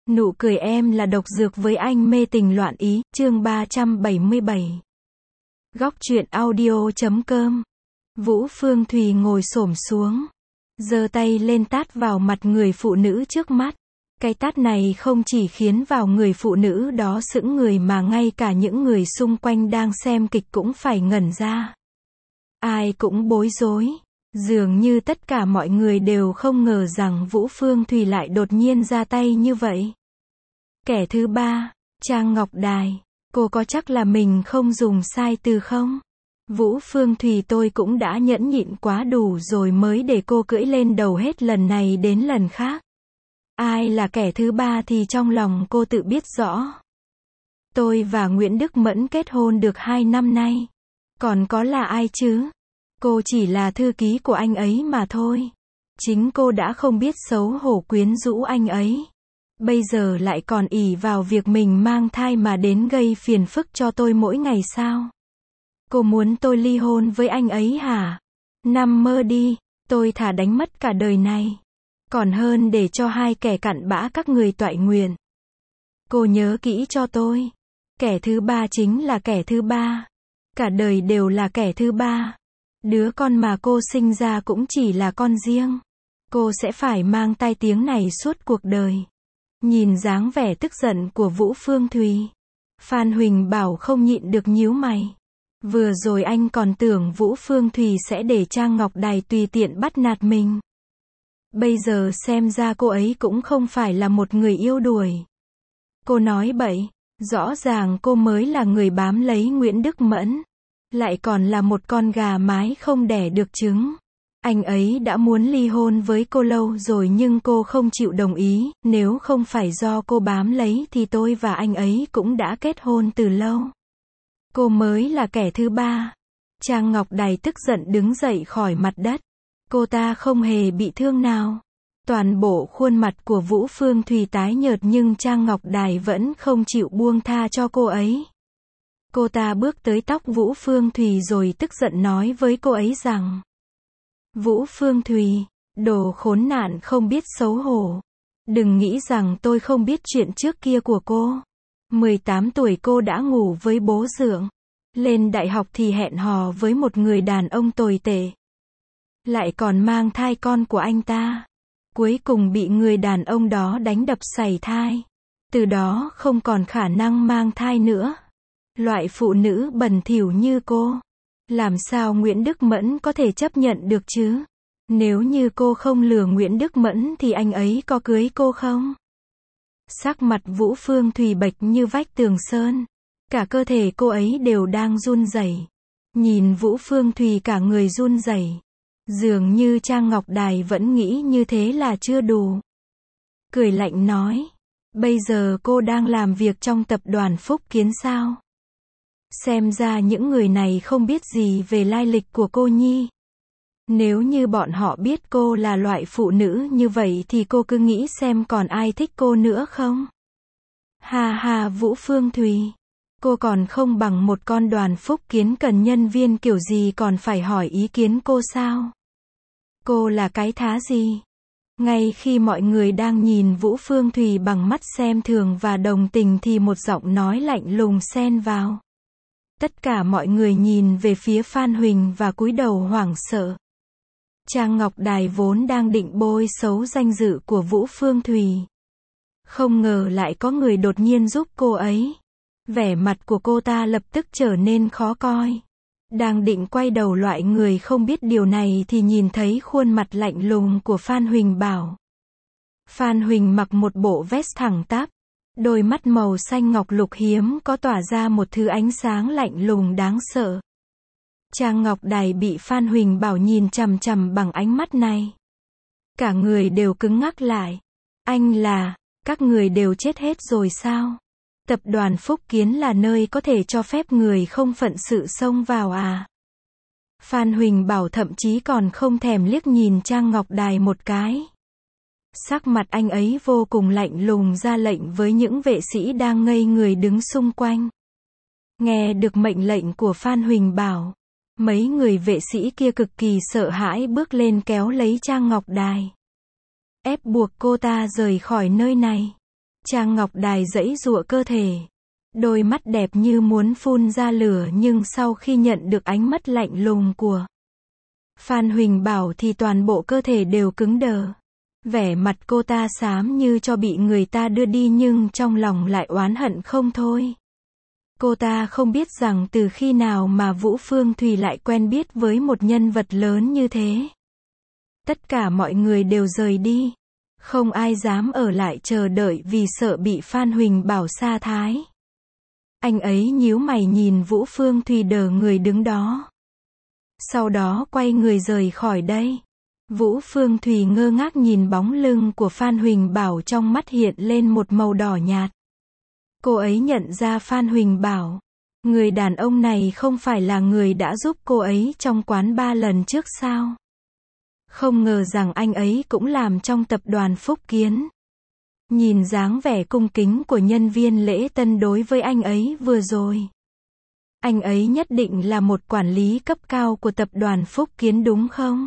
Nụ cười em là độc dược với anh mê tình loạn ý, chương 377. Góc truyện audio.com. Vũ Phương Thùy ngồi xổm xuống, giơ tay lên tát vào mặt người phụ nữ trước mắt. Cái tát này không chỉ khiến vào người phụ nữ đó sững người mà ngay cả những người xung quanh đang xem kịch cũng phải ngẩn ra. Ai cũng bối rối. Dường như tất cả mọi người đều không ngờ rằng Vũ Phương Thùy lại đột nhiên ra tay như vậy. Kẻ thứ ba, Trang Ngọc Đài. Cô có chắc là mình không dùng sai từ không? Vũ Phương Thùy, tôi cũng đã nhẫn nhịn quá đủ rồi mới để cô cưỡi lên đầu hết lần này đến lần khác. Ai là kẻ thứ ba thì trong lòng cô tự biết rõ. Tôi và Nguyễn Đức Mẫn kết hôn được 2 năm nay. Còn có là ai chứ? Cô chỉ là thư ký của anh ấy mà thôi. Chính cô đã không biết xấu hổ quyến rũ anh ấy. Bây giờ lại còn ỷ vào việc mình mang thai mà đến gây phiền phức cho tôi mỗi ngày sao? Cô muốn tôi ly hôn với anh ấy hả? Nằm mơ đi, tôi thà đánh mất cả đời này. Còn hơn để cho hai kẻ cặn bã các người toại nguyện. Cô nhớ kỹ cho tôi. Kẻ thứ ba chính là kẻ thứ ba. Cả đời đều là kẻ thứ ba. Đứa con mà cô sinh ra cũng chỉ là con riêng. Cô sẽ phải mang tai tiếng này suốt cuộc đời. Nhìn dáng vẻ tức giận của Vũ Phương Thùy, Phan Huỳnh Bảo không nhịn được nhíu mày. Vừa rồi anh còn tưởng Vũ Phương Thùy sẽ để Trang Ngọc Đài tùy tiện bắt nạt mình. Bây giờ xem ra cô ấy cũng không phải là một người yêu đuổi. Cô nói bậy, rõ ràng cô mới là người bám lấy Nguyễn Đức Mẫn. Lại còn là một con gà mái không đẻ được trứng. Anh ấy đã muốn ly hôn với cô lâu rồi nhưng cô không chịu đồng ý. Nếu không phải do cô bám lấy thì tôi và anh ấy cũng đã kết hôn từ lâu. Cô mới là kẻ thứ ba. Trang Ngọc Đài tức giận đứng dậy khỏi mặt đất. Cô ta không hề bị thương nào. Toàn bộ khuôn mặt của Vũ Phương Thùy tái nhợt nhưng Trang Ngọc Đài vẫn không chịu buông tha cho cô ấy. Cô ta bước tới tóc Vũ Phương Thùy rồi tức giận nói với cô ấy rằng: Vũ Phương Thùy, đồ khốn nạn không biết xấu hổ. Đừng nghĩ rằng tôi không biết chuyện trước kia của cô. 18 tuổi cô đã ngủ với bố dượng. Lên đại học thì hẹn hò với một người đàn ông tồi tệ. Lại còn mang thai con của anh ta. Cuối cùng bị người đàn ông đó đánh đập sảy thai. Từ đó không còn khả năng mang thai nữa. Loại phụ nữ bẩn thỉu như cô, làm sao Nguyễn Đức Mẫn có thể chấp nhận được chứ? Nếu như cô không lừa Nguyễn Đức Mẫn thì anh ấy có cưới cô không? Sắc mặt Vũ Phương Thùy bệch như vách tường sơn. Cả cơ thể cô ấy đều đang run rẩy. Nhìn Vũ Phương Thùy cả người run rẩy. Dường như Trang Ngọc Đài vẫn nghĩ như thế là chưa đủ. Cười lạnh nói: Bây giờ cô đang làm việc trong tập đoàn Phúc Kiến sao? Xem ra những người này không biết gì về lai lịch của cô nhi. Nếu như bọn họ biết cô là loại phụ nữ như vậy thì cô cứ nghĩ xem còn ai thích cô nữa không? Ha ha, Vũ Phương Thùy, cô còn không bằng một con đoàn Phúc Kiến cần nhân viên kiểu gì còn phải hỏi ý kiến cô sao? Cô là cái thá gì? Ngay khi mọi người đang nhìn Vũ Phương Thùy bằng mắt xem thường và đồng tình thì một giọng nói lạnh lùng xen vào. Tất cả mọi người nhìn về phía Phan Huỳnh và cúi đầu hoảng sợ. Trang Ngọc Đài vốn đang định bôi xấu danh dự của Vũ Phương Thùy. Không ngờ lại có người đột nhiên giúp cô ấy. Vẻ mặt của cô ta lập tức trở nên khó coi. Đang định quay đầu loại người không biết điều này thì nhìn thấy khuôn mặt lạnh lùng của Phan Huỳnh Bảo. Phan Huỳnh mặc một bộ vest thẳng tắp. Đôi mắt màu xanh ngọc lục hiếm có tỏa ra một thứ ánh sáng lạnh lùng đáng sợ. Trang Ngọc Đài bị Phan Huỳnh Bảo nhìn chằm chằm bằng ánh mắt này. Cả người đều cứng ngắc lại. Anh là, các người đều chết hết rồi sao? Tập đoàn Phúc Kiến là nơi có thể cho phép người không phận sự xông vào à? Phan Huỳnh Bảo thậm chí còn không thèm liếc nhìn Trang Ngọc Đài một cái. Sắc mặt anh ấy vô cùng lạnh lùng ra lệnh với những vệ sĩ đang ngây người đứng xung quanh. Nghe được mệnh lệnh của Phan Huỳnh Bảo, mấy người vệ sĩ kia cực kỳ sợ hãi bước lên kéo lấy Trang Ngọc Đài. Ép buộc cô ta rời khỏi nơi này. Trang Ngọc Đài giãy giụa cơ thể. Đôi mắt đẹp như muốn phun ra lửa nhưng sau khi nhận được ánh mắt lạnh lùng của Phan Huỳnh Bảo thì toàn bộ cơ thể đều cứng đờ. Vẻ mặt cô ta xám như cho bị người ta đưa đi nhưng trong lòng lại oán hận không thôi. Cô ta không biết rằng từ khi nào mà Vũ Phương Thùy lại quen biết với một nhân vật lớn như thế. Tất cả mọi người đều rời đi. Không ai dám ở lại chờ đợi vì sợ bị Phan Huỳnh Bảo sa thái. Anh ấy nhíu mày nhìn Vũ Phương Thùy đờ người đứng đó. Sau đó quay người rời khỏi đây. Vũ Phương Thùy ngơ ngác nhìn bóng lưng của Phan Huỳnh Bảo, trong mắt hiện lên một màu đỏ nhạt. Cô ấy nhận ra Phan Huỳnh Bảo. Người đàn ông này không phải là người đã giúp cô ấy trong quán ba lần trước sao? Không ngờ rằng anh ấy cũng làm trong tập đoàn Phúc Kiến. Nhìn dáng vẻ cung kính của nhân viên lễ tân đối với anh ấy vừa rồi. Anh ấy nhất định là một quản lý cấp cao của tập đoàn Phúc Kiến đúng không?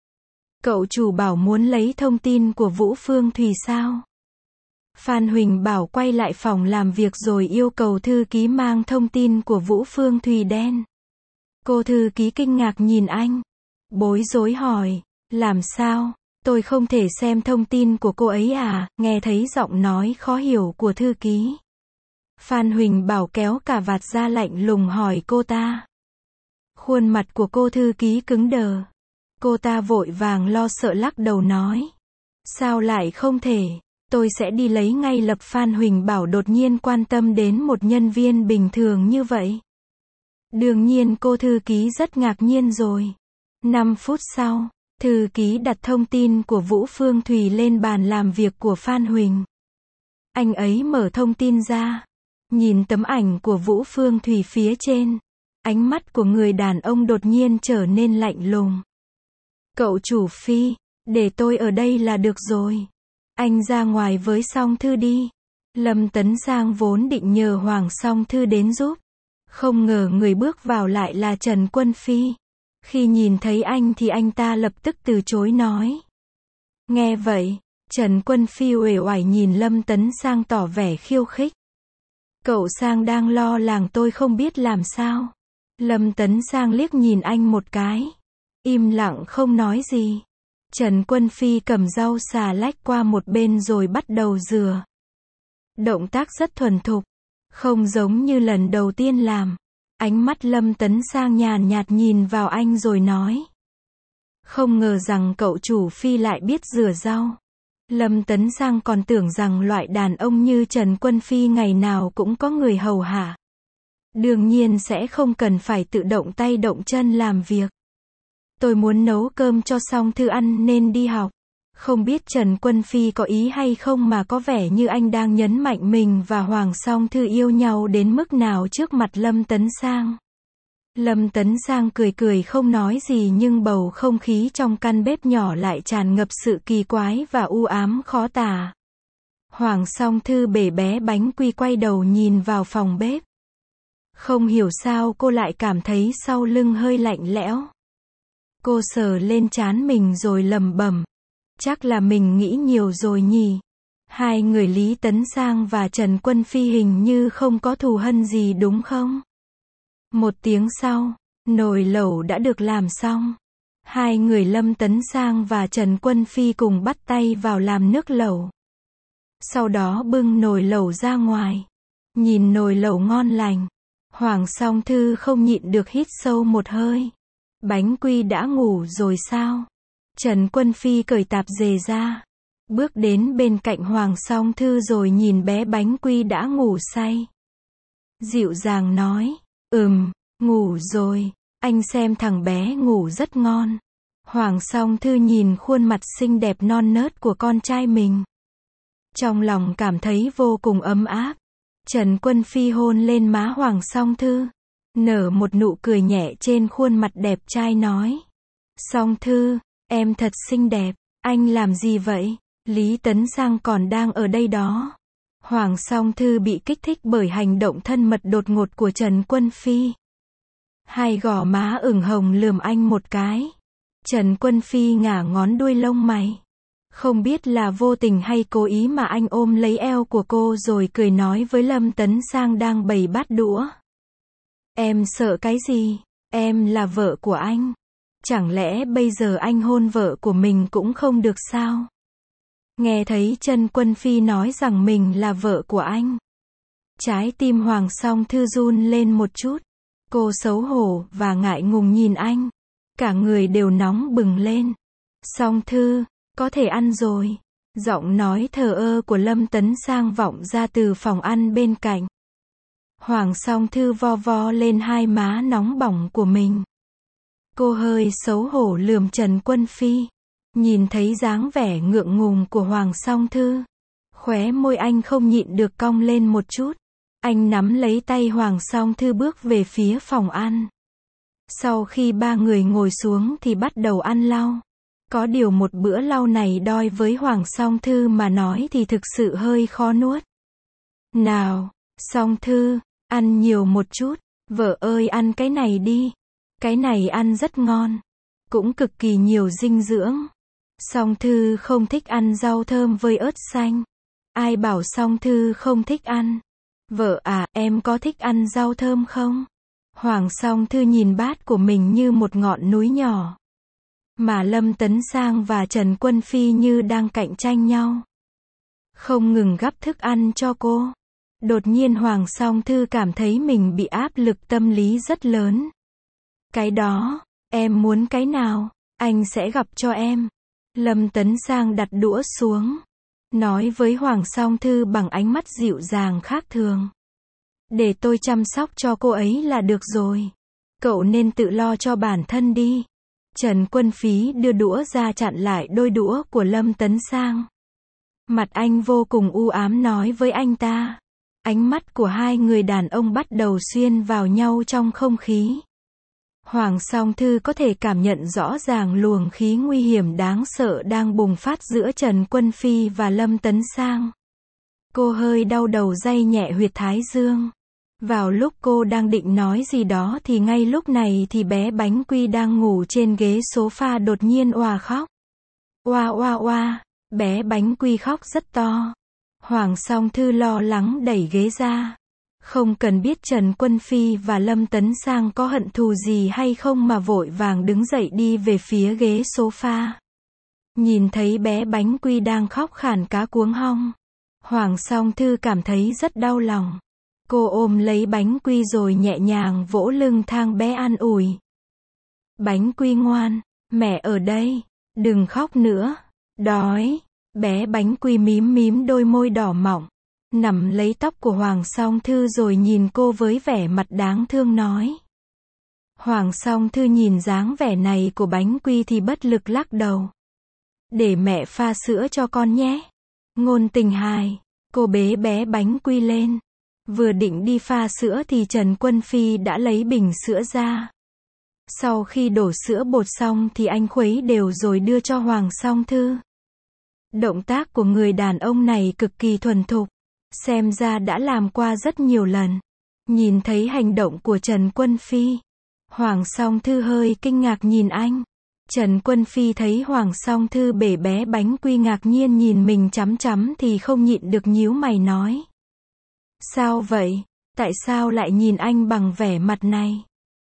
Cậu chủ bảo muốn lấy thông tin của Vũ Phương Thùy sao? Phan Huỳnh Bảo quay lại phòng làm việc rồi yêu cầu thư ký mang thông tin của Vũ Phương Thùy đen. Cô thư ký kinh ngạc nhìn anh. Bối rối hỏi, làm sao? Tôi không thể xem thông tin của cô ấy à? Nghe thấy giọng nói khó hiểu của thư ký. Phan Huỳnh Bảo kéo cà vạt ra lạnh lùng hỏi cô ta. Khuôn mặt của cô thư ký cứng đờ. Cô ta vội vàng lo sợ lắc đầu nói. Sao lại không thể? Tôi sẽ đi lấy ngay lập. Phan Huỳnh Bảo đột nhiên quan tâm đến một nhân viên bình thường như vậy. Đương nhiên cô thư ký rất ngạc nhiên rồi. 5 phút sau, thư ký đặt thông tin của Vũ Phương Thùy lên bàn làm việc của Phan Huỳnh. Anh ấy mở thông tin ra. Nhìn tấm ảnh của Vũ Phương Thùy phía trên. Ánh mắt của người đàn ông đột nhiên trở nên lạnh lùng. Cậu chủ Phi, để tôi ở đây là được rồi. Anh ra ngoài với Song Thư đi. Lâm Tấn Sang vốn định nhờ Hoàng Song Thư đến giúp. Không ngờ người bước vào lại là Trần Quân Phi. Khi nhìn thấy anh thì anh ta lập tức từ chối nói. Nghe vậy, Trần Quân Phi uể oải nhìn Lâm Tấn Sang tỏ vẻ khiêu khích. Cậu Sang đang lo lắng tôi không biết làm sao. Lâm Tấn Sang liếc nhìn anh một cái. Im lặng không nói gì. Trần Quân Phi cầm rau xà lách qua một bên rồi bắt đầu rửa. Động tác rất thuần thục. Không giống như lần đầu tiên làm. Ánh mắt Lâm Tấn Sang nhàn nhạt nhìn vào anh rồi nói. Không ngờ rằng cậu chủ Phi lại biết rửa rau. Lâm Tấn Sang còn tưởng rằng loại đàn ông như Trần Quân Phi ngày nào cũng có người hầu hạ. Đương nhiên sẽ không cần phải tự động tay động chân làm việc. Tôi muốn nấu cơm cho Song Thư ăn nên đi học. Không biết Trần Quân Phi có ý hay không mà có vẻ như anh đang nhấn mạnh mình và Hoàng Song Thư yêu nhau đến mức nào trước mặt Lâm Tấn Sang. Lâm Tấn Sang cười cười không nói gì nhưng bầu không khí trong căn bếp nhỏ lại tràn ngập sự kỳ quái và u ám khó tả. Hoàng Song Thư bể bé bánh quy quay đầu nhìn vào phòng bếp. Không hiểu sao cô lại cảm thấy sau lưng hơi lạnh lẽo. Cô sờ lên trán mình rồi lẩm bẩm. Chắc là mình nghĩ nhiều rồi nhỉ. Hai người Lý Tấn Sang và Trần Quân Phi hình như không có thù hằn gì đúng không? Một tiếng sau, nồi lẩu đã được làm xong. Hai người Lâm Tấn Sang và Trần Quân Phi cùng bắt tay vào làm nước lẩu. Sau đó bưng nồi lẩu ra ngoài. Nhìn nồi lẩu ngon lành. Hoàng Song Thư không nhịn được hít sâu một hơi. Bánh quy đã ngủ rồi sao? Trần Quân Phi cởi tạp dề ra. Bước đến bên cạnh Hoàng Song Thư rồi nhìn bé bánh quy đã ngủ say. Dịu dàng nói. Ngủ rồi. Anh xem thằng bé ngủ rất ngon. Hoàng Song Thư nhìn khuôn mặt xinh đẹp non nớt của con trai mình. Trong lòng cảm thấy vô cùng ấm áp. Trần Quân Phi hôn lên má Hoàng Song Thư. Nở một nụ cười nhẹ trên khuôn mặt đẹp trai nói. Song Thư, em thật xinh đẹp. Anh làm gì vậy? Lý Tấn Sang còn đang ở đây đó. Hoàng Song Thư bị kích thích bởi hành động thân mật đột ngột của Trần Quân Phi. Hai gò má ửng hồng lườm anh một cái. Trần Quân Phi ngả ngón đuôi lông mày. Không biết là vô tình hay cố ý mà anh ôm lấy eo của cô rồi cười nói với Lâm Tấn Sang đang bày bát đũa. Em sợ cái gì? Em là vợ của anh. Chẳng lẽ bây giờ anh hôn vợ của mình cũng không được sao? Nghe thấy Trần Quân Phi nói rằng mình là vợ của anh. Trái tim Hoàng Song Thư run lên một chút. Cô xấu hổ và ngại ngùng nhìn anh. Cả người đều nóng bừng lên. Song Thư, có thể ăn rồi. Giọng nói thờ ơ của Lâm Tấn Sang vọng ra từ phòng ăn bên cạnh. Hoàng Song Thư vo vo lên hai má nóng bỏng của mình. Cô hơi xấu hổ lườm Trần Quân Phi. Nhìn thấy dáng vẻ ngượng ngùng của Hoàng Song Thư. Khóe môi anh không nhịn được cong lên một chút. Anh nắm lấy tay Hoàng Song Thư bước về phía phòng ăn. Sau khi ba người ngồi xuống thì bắt đầu ăn lau. Có điều một bữa lau này đôi với Hoàng Song Thư mà nói thì thực sự hơi khó nuốt. Nào, Song Thư, ăn nhiều một chút. Vợ ơi ăn cái này đi. Cái này ăn rất ngon. Cũng cực kỳ nhiều dinh dưỡng. Song Thư không thích ăn rau thơm với ớt xanh. Ai bảo Song Thư không thích ăn? Vợ à, em có thích ăn rau thơm không? Hoàng Song Thư nhìn bát của mình như một ngọn núi nhỏ. Mà Lâm Tấn Sang và Trần Quân Phi như đang cạnh tranh nhau. Không ngừng gắp thức ăn cho cô. Đột nhiên Hoàng Song Thư cảm thấy mình bị áp lực tâm lý rất lớn. Cái đó, em muốn cái nào, anh sẽ gắp cho em. Lâm Tấn Sang đặt đũa xuống. Nói với Hoàng Song Thư bằng ánh mắt dịu dàng khác thường. Để tôi chăm sóc cho cô ấy là được rồi. Cậu nên tự lo cho bản thân đi. Trần Quân Phi đưa đũa ra chặn lại đôi đũa của Lâm Tấn Sang. Mặt anh vô cùng u ám nói với anh ta. Ánh mắt của hai người đàn ông bắt đầu xuyên vào nhau trong không khí. Hoàng Song Thư có thể cảm nhận rõ ràng luồng khí nguy hiểm đáng sợ đang bùng phát giữa Trần Quân Phi và Lâm Tấn Sang. Cô hơi đau đầu day nhẹ huyệt thái dương. Vào lúc cô đang định nói gì đó thì ngay lúc này thì bé Bánh Quy đang ngủ trên ghế sofa đột nhiên òa khóc. Oa oa oa, bé Bánh Quy khóc rất to. Hoàng Song Thư lo lắng đẩy ghế ra. Không cần biết Trần Quân Phi và Lâm Tấn Sang có hận thù gì hay không mà vội vàng đứng dậy đi về phía ghế sofa. Nhìn thấy bé Bánh Quy đang khóc khản cá cuống họng. Hoàng Song Thư cảm thấy rất đau lòng. Cô ôm lấy Bánh Quy rồi nhẹ nhàng vỗ lưng thang bé an ủi. Bánh Quy ngoan, mẹ ở đây, đừng khóc nữa, đói. Bé Bánh Quy mím mím đôi môi đỏ mọng, nắm lấy tóc của Hoàng Song Thư rồi nhìn cô với vẻ mặt đáng thương nói. Hoàng Song Thư nhìn dáng vẻ này của Bánh Quy thì bất lực lắc đầu. Để mẹ pha sữa cho con nhé. Ngôn Tình hài, cô bế bé Bánh Quy lên. Vừa định đi pha sữa thì Trần Quân Phi đã lấy bình sữa ra. Sau khi đổ sữa bột xong thì anh khuấy đều rồi đưa cho Hoàng Song Thư. Động tác của người đàn ông này cực kỳ thuần thục. Xem ra đã làm qua rất nhiều lần. Nhìn thấy hành động của Trần Quân Phi, Hoàng Song Thư hơi kinh ngạc nhìn anh. Trần Quân Phi thấy Hoàng Song Thư bể bé Bánh Quy ngạc nhiên nhìn mình chằm chằm thì không nhịn được nhíu mày nói. Sao vậy? Tại sao lại nhìn anh bằng vẻ mặt này?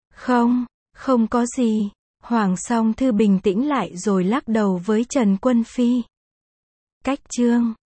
Không có gì. Hoàng Song Thư bình tĩnh lại rồi lắc đầu với Trần Quân Phi. Cách chương